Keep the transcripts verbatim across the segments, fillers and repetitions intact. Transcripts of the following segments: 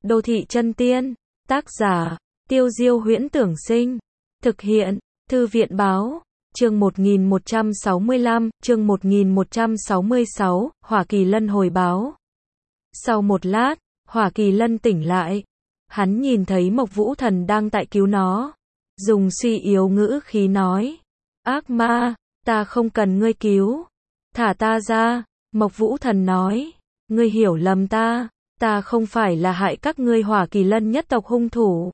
Đô thị chân tiên, tác giả, Tiêu Diêu Huyễn Tưởng Sinh, thực hiện, Thư viện Báo, chương một nghìn một trăm sáu mươi lăm, chương một nghìn một trăm sáu mươi sáu, Hỏa Kỳ Lân hồi báo. Sau một lát, Hỏa Kỳ Lân tỉnh lại. Hắn nhìn thấy Mộc Vũ Thần đang tại cứu nó. Dùng suy yếu ngữ khí nói. Ác ma, ta không cần ngươi cứu. Thả ta ra, Mộc Vũ Thần nói. Ngươi hiểu lầm ta, ta không phải là hại các ngươi Hỏa Kỳ Lân nhất tộc hung thủ.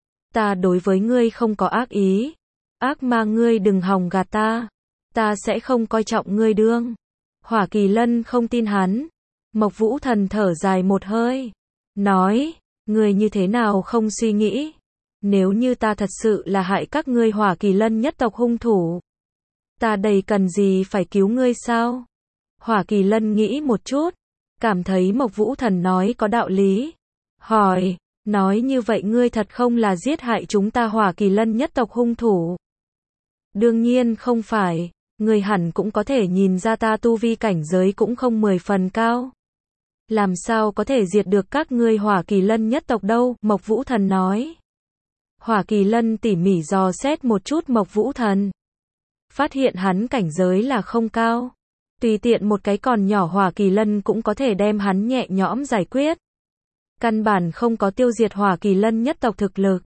Ta đối với ngươi không có ác ý. Ác ma ngươi đừng hòng gạt ta. Ta sẽ không coi trọng ngươi đương. Hỏa Kỳ Lân không tin hắn. Mộc Vũ Thần thở dài một hơi. Nói, ngươi như thế nào không suy nghĩ. Nếu như ta thật sự là hại các ngươi Hỏa Kỳ Lân nhất tộc hung thủ. Ta đây cần gì phải cứu ngươi sao? Hỏa Kỳ Lân nghĩ một chút. Cảm thấy Mộc Vũ Thần nói có đạo lý. Hỏi, nói như vậy ngươi thật không là giết hại chúng ta Hỏa Kỳ Lân nhất tộc hung thủ? Đương nhiên không phải, ngươi hẳn cũng có thể nhìn ra ta tu vi cảnh giới cũng không mười phần cao. Làm sao có thể diệt được các ngươi Hỏa Kỳ Lân nhất tộc đâu, Mộc Vũ Thần nói. Hỏa Kỳ Lân tỉ mỉ dò xét một chút Mộc Vũ Thần. Phát hiện hắn cảnh giới là không cao. Tùy tiện một cái còn nhỏ Hỏa Kỳ Lân cũng có thể đem hắn nhẹ nhõm giải quyết. Căn bản không có tiêu diệt Hỏa Kỳ Lân nhất tộc thực lực.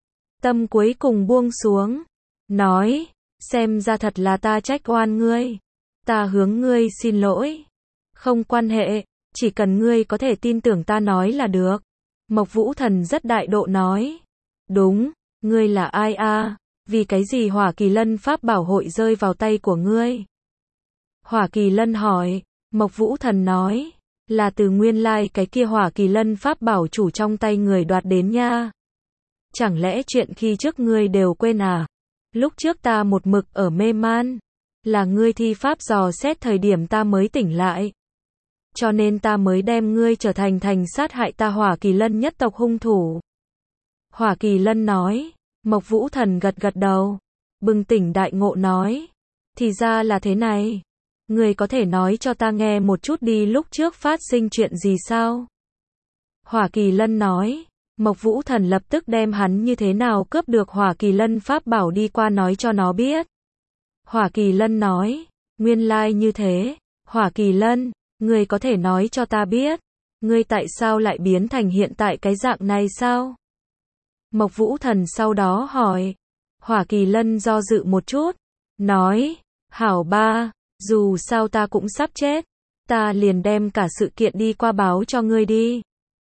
Tâm cuối cùng buông xuống. Nói, xem ra thật là ta trách oan ngươi. Ta hướng ngươi xin lỗi. Không quan hệ, chỉ cần ngươi có thể tin tưởng ta nói là được. Mộc Vũ Thần rất đại độ nói. Đúng, ngươi là ai a? À? Vì cái gì Hỏa Kỳ Lân pháp bảo hội rơi vào tay của ngươi? Hỏa Kỳ Lân hỏi. Mộc Vũ Thần nói. Là từ nguyên lai cái kia Hỏa Kỳ Lân pháp bảo chủ trong tay người đoạt đến nha. Chẳng lẽ chuyện khi trước ngươi đều quên à? Lúc trước ta một mực ở mê man. Là ngươi thi pháp dò xét thời điểm ta mới tỉnh lại. Cho nên ta mới đem ngươi trở thành thành sát hại ta Hỏa Kỳ Lân nhất tộc hung thủ. Hỏa Kỳ Lân nói. Mộc Vũ Thần gật gật đầu. Bừng tỉnh đại ngộ nói. Thì ra là thế này. Ngươi có thể nói cho ta nghe một chút đi lúc trước phát sinh chuyện gì sao? Hỏa Kỳ Lân nói. Mộc Vũ Thần lập tức đem hắn như thế nào cướp được Hỏa Kỳ Lân pháp bảo đi qua nói cho nó biết. Hỏa Kỳ Lân nói. Nguyên lai như thế. Hỏa Kỳ Lân, ngươi có thể nói cho ta biết. Ngươi tại sao lại biến thành hiện tại cái dạng này sao? Mộc Vũ Thần sau đó hỏi. Hỏa Kỳ Lân do dự một chút. Nói. Hảo ba. Dù sao ta cũng sắp chết. Ta liền đem cả sự kiện đi qua báo cho ngươi đi.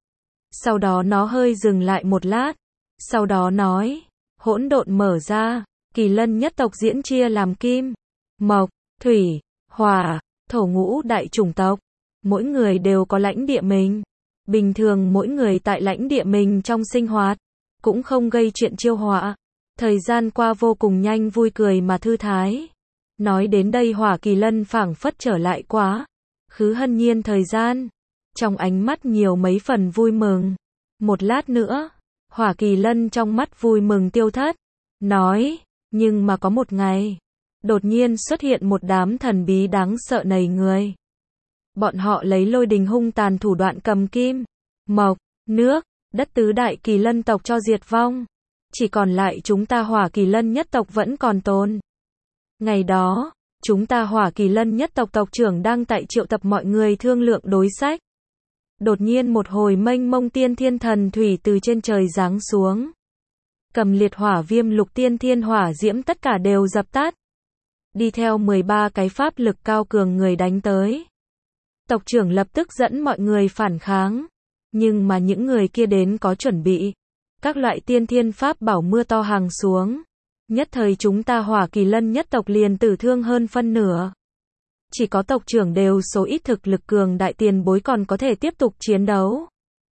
Sau đó nó hơi dừng lại một lát. Sau đó nói. Hỗn độn mở ra. Kỳ Lân nhất tộc diễn chia làm kim, mộc, thủy, hỏa, thổ ngũ đại chủng tộc. Mỗi người đều có lãnh địa mình. Bình thường mỗi người tại lãnh địa mình trong sinh hoạt. Cũng không gây chuyện chiêu họa. Thời gian qua vô cùng nhanh vui cười mà thư thái. Nói đến đây Hỏa Kỳ Lân phảng phất trở lại quá khứ hân nhiên thời gian. Trong ánh mắt nhiều mấy phần vui mừng. Một lát nữa, Hỏa Kỳ Lân trong mắt vui mừng tiêu thất. Nói, nhưng mà có một ngày, đột nhiên xuất hiện một đám thần bí đáng sợ nầy người. Bọn họ lấy lôi đình hung tàn thủ đoạn cầm kim, mộc, nước, đất tứ đại Kỳ Lân tộc cho diệt vong. Chỉ còn lại chúng ta Hỏa Kỳ Lân nhất tộc vẫn còn tồn. Ngày đó, chúng ta Hỏa Kỳ Lân nhất tộc tộc trưởng đang tại triệu tập mọi người thương lượng đối sách. Đột nhiên một hồi mênh mông tiên thiên thần thủy từ trên trời giáng xuống. Cầm liệt hỏa viêm lục tiên thiên hỏa diễm tất cả đều dập tắt. Đi theo mười ba cái pháp lực cao cường người đánh tới. Tộc trưởng lập tức dẫn mọi người phản kháng. Nhưng mà những người kia đến có chuẩn bị. Các loại tiên thiên pháp bảo mưa to hàng xuống. Nhất thời chúng ta Hỏa Kỳ Lân nhất tộc liền tử thương hơn phân nửa. Chỉ có tộc trưởng đều số ít thực lực cường đại tiền bối còn có thể tiếp tục chiến đấu.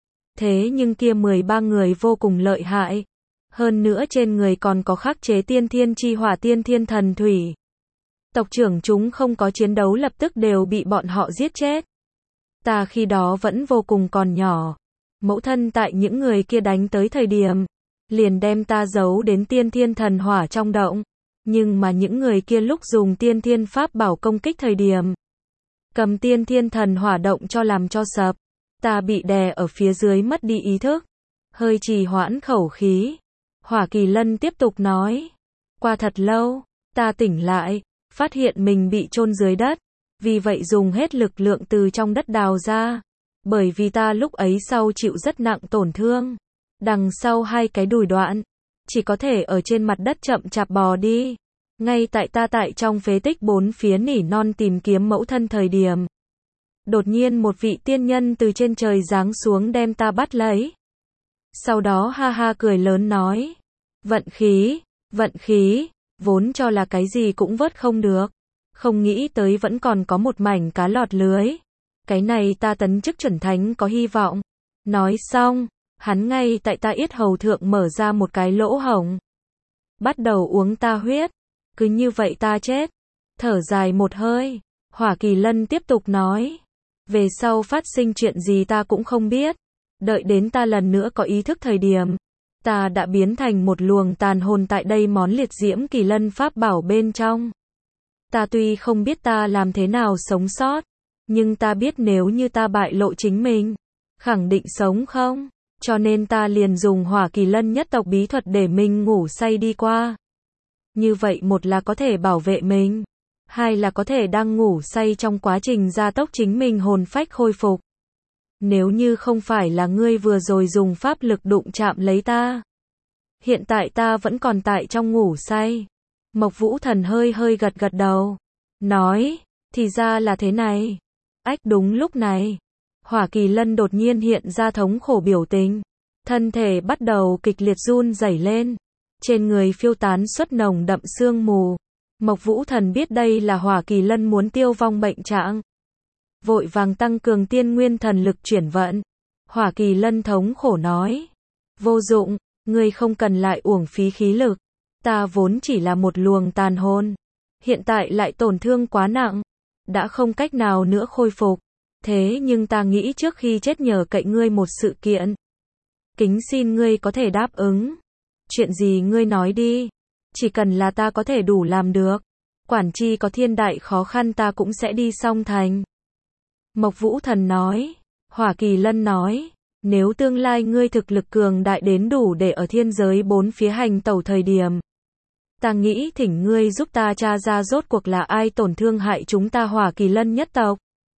Thế nhưng kia mười ba người vô cùng lợi hại. Hơn nữa trên người còn có khắc chế tiên thiên chi hỏa tiên thiên thần thủy. Tộc trưởng chúng không có chiến đấu lập tức đều bị bọn họ giết chết. Ta khi đó vẫn vô cùng còn nhỏ. Mẫu thân tại những người kia đánh tới thời điểm. Liền đem ta giấu đến tiên thiên thần hỏa trong động. Nhưng mà những người kia lúc dùng tiên thiên pháp bảo công kích thời điểm. Cầm tiên thiên thần hỏa động cho làm cho sập. Ta bị đè ở phía dưới mất đi ý thức. Hơi trì hoãn khẩu khí, Hỏa Kỳ Lân tiếp tục nói. Qua thật lâu, ta tỉnh lại, phát hiện mình bị chôn dưới đất, vì vậy dùng hết lực lượng từ trong đất đào ra. Bởi vì ta lúc ấy sau chịu rất nặng tổn thương, đằng sau hai cái đùi đoạn, chỉ có thể ở trên mặt đất chậm chạp bò đi. Ngay tại ta tại trong phế tích bốn phía nỉ non tìm kiếm mẫu thân thời điểm, đột nhiên một vị tiên nhân từ trên trời giáng xuống đem ta bắt lấy. Sau đó ha ha cười lớn nói, vận khí, vận khí, vốn cho là cái gì cũng vớt không được, không nghĩ tới vẫn còn có một mảnh cá lọt lưới. Cái này ta tấn chức chuẩn thánh có hy vọng. Nói xong, hắn ngay tại ta yết hầu thượng mở ra một cái lỗ hổng, bắt đầu uống ta huyết. Cứ như vậy ta chết. Thở dài một hơi, Hỏa Kỳ Lân tiếp tục nói, về sau phát sinh chuyện gì ta cũng không biết. Đợi đến ta lần nữa có ý thức thời điểm, ta đã biến thành một luồng tàn hồn tại đây món liệt diễm kỳ lân pháp bảo bên trong. Ta tuy không biết ta làm thế nào sống sót, nhưng ta biết nếu như ta bại lộ chính mình, khẳng định sống không, cho nên ta liền dùng Hỏa Kỳ Lân nhất tộc bí thuật để mình ngủ say đi qua. Như vậy một là có thể bảo vệ mình, hai là có thể đang ngủ say trong quá trình gia tốc chính mình hồn phách khôi phục. Nếu như không phải là ngươi vừa rồi dùng pháp lực đụng chạm lấy ta, hiện tại ta vẫn còn tại trong ngủ say. Mộc Vũ Thần hơi hơi gật gật đầu, nói, thì ra là thế này. Ách, đúng lúc này, Hỏa Kỳ Lân đột nhiên hiện ra thống khổ biểu tình, thân thể bắt đầu kịch liệt run rẩy lên, trên người phiêu tán xuất nồng đậm sương mù. Mộc Vũ Thần biết đây là Hỏa Kỳ Lân muốn tiêu vong bệnh trạng, vội vàng tăng cường tiên nguyên thần lực chuyển vận. Hỏa Kỳ Lân thống khổ nói, vô dụng, ngươi không cần lại uổng phí khí lực, ta vốn chỉ là một luồng tàn hồn, hiện tại lại tổn thương quá nặng, đã không cách nào nữa khôi phục. Thế nhưng ta nghĩ trước khi chết nhờ cậy ngươi một sự kiện, kính xin ngươi có thể đáp ứng. Chuyện gì ngươi nói đi, chỉ cần là ta có thể đủ làm được, quản chi có thiên đại khó khăn ta cũng sẽ đi song thành. Mộc Vũ Thần nói. Hỏa Kỳ Lân nói, nếu tương lai ngươi thực lực cường đại đến đủ để ở thiên giới bốn phía hành tẩu thời điểm, ta nghĩ thỉnh ngươi giúp ta tra ra rốt cuộc là ai tổn thương hại chúng ta Hỏa Kỳ Lân nhất tộc.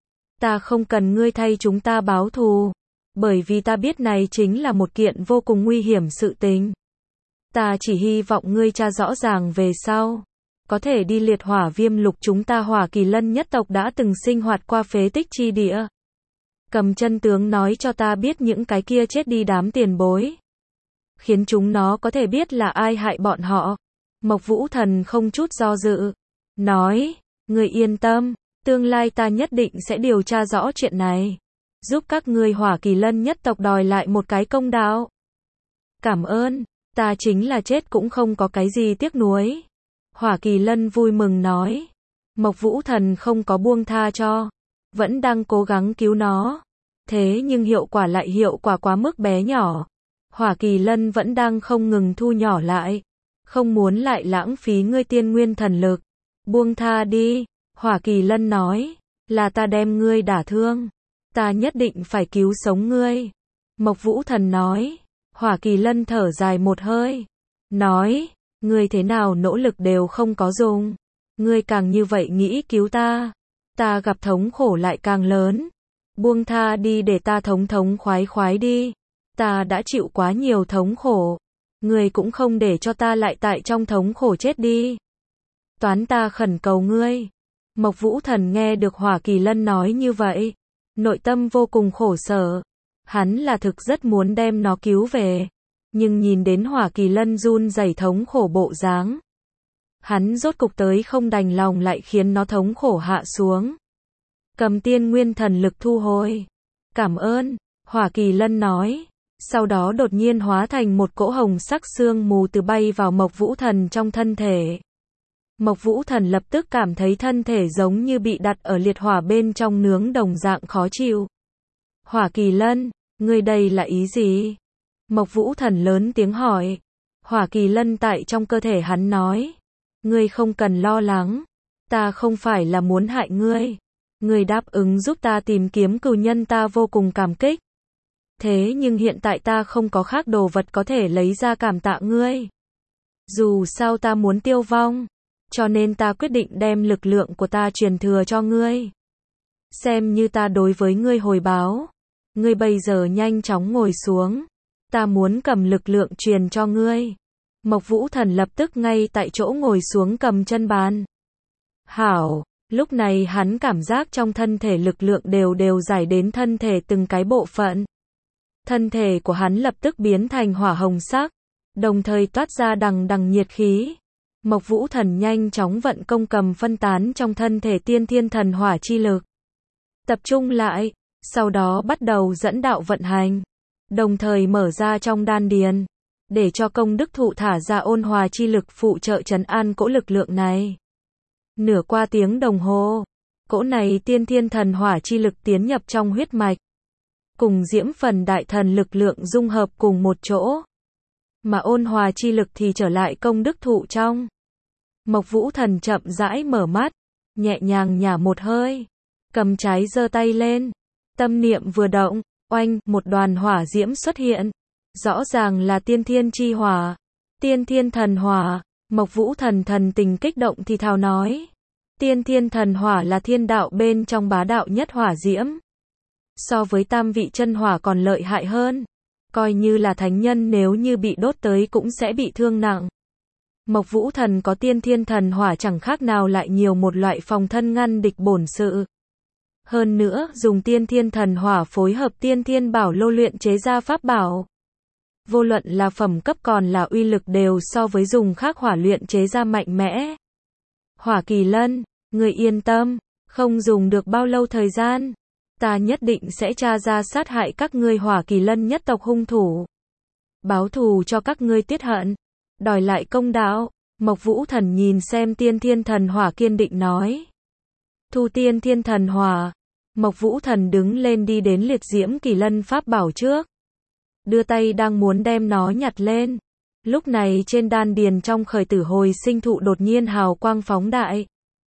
Ta không cần ngươi thay chúng ta báo thù, bởi vì ta biết này chính là một kiện vô cùng nguy hiểm sự tình. Ta chỉ hy vọng ngươi tra rõ ràng về sau, có thể đi liệt hỏa viêm lục chúng ta Hỏa Kỳ Lân nhất tộc đã từng sinh hoạt qua phế tích chi địa. Cầm chân tướng nói cho ta biết những cái kia chết đi đám tiền bối, khiến chúng nó có thể biết là ai hại bọn họ. Mộc Vũ Thần không chút do dự, nói, ngươi yên tâm, tương lai ta nhất định sẽ điều tra rõ chuyện này, giúp các ngươi Hỏa Kỳ Lân nhất tộc đòi lại một cái công đạo. Cảm ơn, ta chính là chết cũng không có cái gì tiếc nuối. Hỏa Kỳ Lân vui mừng nói. Mộc Vũ Thần không có buông tha cho, vẫn đang cố gắng cứu nó. Thế nhưng hiệu quả lại hiệu quả quá mức bé nhỏ. Hỏa Kỳ Lân vẫn đang không ngừng thu nhỏ lại, không muốn lại lãng phí ngươi tiên nguyên thần lực. Buông tha đi, Hỏa Kỳ Lân nói, là ta đem ngươi đả thương, ta nhất định phải cứu sống ngươi. Mộc Vũ Thần nói. Hỏa Kỳ Lân thở dài một hơi, nói, ngươi thế nào nỗ lực đều không có dùng, ngươi càng như vậy nghĩ cứu ta, ta gặp thống khổ lại càng lớn. Buông tha đi để ta thống thống khoái khoái đi, ta đã chịu quá nhiều thống khổ, ngươi cũng không để cho ta lại tại trong thống khổ chết đi. Toán ta khẩn cầu ngươi. Mộc Vũ Thần nghe được Hỏa Kỳ Lân nói như vậy, nội tâm vô cùng khổ sở. Hắn là thực rất muốn đem nó cứu về, nhưng nhìn đến Hỏa Kỳ Lân run rẩy thống khổ bộ dáng, hắn rốt cục tới không đành lòng lại khiến nó thống khổ hạ xuống. Cầm tiên nguyên thần lực thu hồi. Cảm ơn, Hỏa Kỳ Lân nói. Sau đó đột nhiên hóa thành một cỗ hồng sắc sương mù từ bay vào Mộc Vũ Thần trong thân thể. Mộc Vũ Thần lập tức cảm thấy thân thể giống như bị đặt ở liệt hỏa bên trong nướng đồng dạng khó chịu. Hỏa Kỳ Lân, ngươi đây là ý gì? Mộc Vũ Thần lớn tiếng hỏi. Hỏa Kỳ Lân tại trong cơ thể hắn nói, ngươi không cần lo lắng, ta không phải là muốn hại ngươi, ngươi đáp ứng giúp ta tìm kiếm cừu nhân ta vô cùng cảm kích. Thế nhưng hiện tại ta không có khác đồ vật có thể lấy ra cảm tạ ngươi. Dù sao ta muốn tiêu vong, cho nên ta quyết định đem lực lượng của ta truyền thừa cho ngươi. Xem như ta đối với ngươi hồi báo. Ngươi bây giờ nhanh chóng ngồi xuống. Ta muốn cầm lực lượng truyền cho ngươi. Mộc Vũ Thần lập tức ngay tại chỗ ngồi xuống cầm chân bàn. Hảo, lúc này hắn cảm giác trong thân thể lực lượng đều đều giải đến thân thể từng cái bộ phận. Thân thể của hắn lập tức biến thành hỏa hồng sắc, đồng thời toát ra đằng đằng nhiệt khí. Mộc Vũ Thần nhanh chóng vận công cầm phân tán trong thân thể tiên thiên thần hỏa chi lực. Tập trung lại, sau đó bắt đầu dẫn đạo vận hành, đồng thời mở ra trong đan điền, để cho công đức thụ thả ra ôn hòa chi lực phụ trợ trấn an cỗ lực lượng này. Nửa qua tiếng đồng hồ, cỗ này tiên thiên thần hỏa chi lực tiến nhập trong huyết mạch, cùng diễm phần đại thần lực lượng dung hợp cùng một chỗ, mà ôn hòa chi lực thì trở lại công đức thụ trong. Mộc Vũ Thần chậm rãi mở mắt, nhẹ nhàng nhả một hơi, cầm trái giơ tay lên, tâm niệm vừa động, oanh, một đoàn hỏa diễm xuất hiện, rõ ràng là tiên thiên chi hỏa, tiên thiên thần hỏa. Mộc Vũ Thần thần tình kích động thì thào nói, tiên thiên thần hỏa là thiên đạo bên trong bá đạo nhất hỏa diễm, so với tam vị chân hỏa còn lợi hại hơn, coi như là thánh nhân nếu như bị đốt tới cũng sẽ bị thương nặng. Mộc Vũ Thần có tiên thiên thần hỏa chẳng khác nào lại nhiều một loại phòng thân ngăn địch bổn sự. Hơn nữa, dùng tiên thiên thần hỏa phối hợp tiên thiên bảo lô luyện chế ra pháp bảo. Vô luận là phẩm cấp còn là uy lực đều so với dùng khác hỏa luyện chế ra mạnh mẽ. Hỏa Kỳ Lân, người yên tâm, không dùng được bao lâu thời gian, ta nhất định sẽ tra ra sát hại các ngươi Hỏa Kỳ Lân nhất tộc hung thủ. Báo thù cho các ngươi tiết hận, đòi lại công đạo. Mộc Vũ Thần nhìn xem tiên thiên thần hỏa kiên định nói. Thu tiên thiên thần hỏa. Mộc Vũ Thần đứng lên đi đến liệt diễm Kỳ Lân pháp bảo trước, đưa tay đang muốn đem nó nhặt lên. Lúc này trên đan điền trong khởi tử hồi sinh thụ đột nhiên hào quang phóng đại,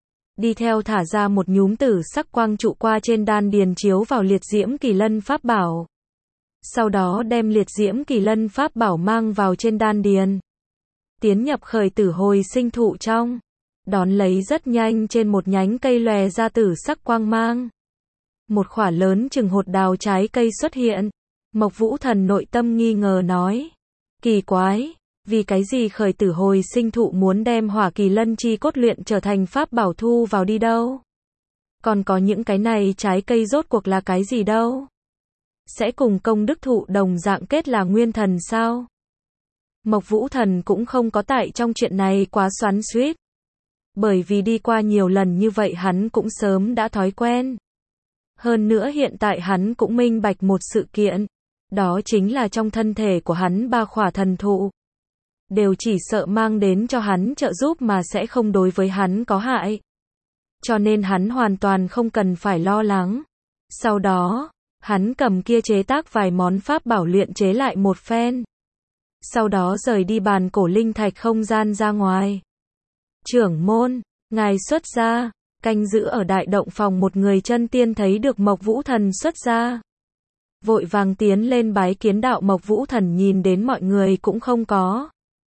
đi theo thả ra một nhúm tử sắc quang trụ qua trên đan điền chiếu vào liệt diễm Kỳ Lân pháp bảo. Sau đó đem liệt diễm Kỳ Lân pháp bảo mang vào trên đan điền, tiến nhập khởi tử hồi sinh thụ trong, đón lấy rất nhanh trên một nhánh cây lòe ra tử sắc quang mang. Một quả lớn chừng hột đào trái cây xuất hiện. Mộc Vũ Thần nội tâm nghi ngờ nói, kỳ quái, vì cái gì khởi tử hồi sinh thụ muốn đem Hỏa Kỳ Lân chi cốt luyện trở thành pháp bảo thu vào đi đâu? Còn có những cái này trái cây rốt cuộc là cái gì đâu? Sẽ cùng công đức thụ đồng dạng kết là nguyên thần sao? Mộc Vũ Thần cũng không có tại trong chuyện này quá xoắn xuýt, bởi vì đi qua nhiều lần như vậy hắn cũng sớm đã thói quen. Hơn nữa hiện tại hắn cũng minh bạch một sự kiện, đó chính là trong thân thể của hắn ba khỏa thần thụ, đều chỉ sợ mang đến cho hắn trợ giúp mà sẽ không đối với hắn có hại. Cho nên hắn hoàn toàn không cần phải lo lắng. Sau đó, hắn cầm kia chế tác vài món pháp bảo luyện chế lại một phen. Sau đó rời đi bàn cổ linh thạch không gian ra ngoài. Trưởng môn, ngài xuất ra. Canh giữ ở đại động phòng một người chân tiên thấy được Mộc Vũ Thần xuất ra, vội vàng tiến lên bái kiến đạo. Mộc Vũ Thần nhìn đến mọi người cũng không có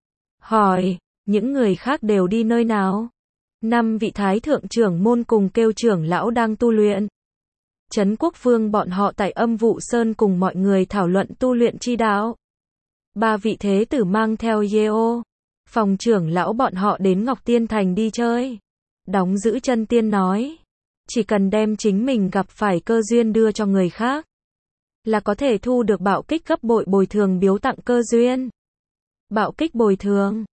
hỏi, những người khác đều đi nơi nào? Năm vị thái thượng trưởng môn cùng kêu trưởng lão đang tu luyện. Trấn Quốc Vương bọn họ tại Âm Vụ Sơn cùng mọi người thảo luận tu luyện chi đạo. Ba vị thế tử mang theo Yeo, phòng trưởng lão bọn họ đến Ngọc Tiên Thành đi chơi. Đóng giữ chân tiên nói, chỉ cần đem chính mình gặp phải cơ duyên đưa cho người khác, là có thể thu được bạo kích gấp bội bồi thường biếu tặng cơ duyên. Bạo kích bồi thường,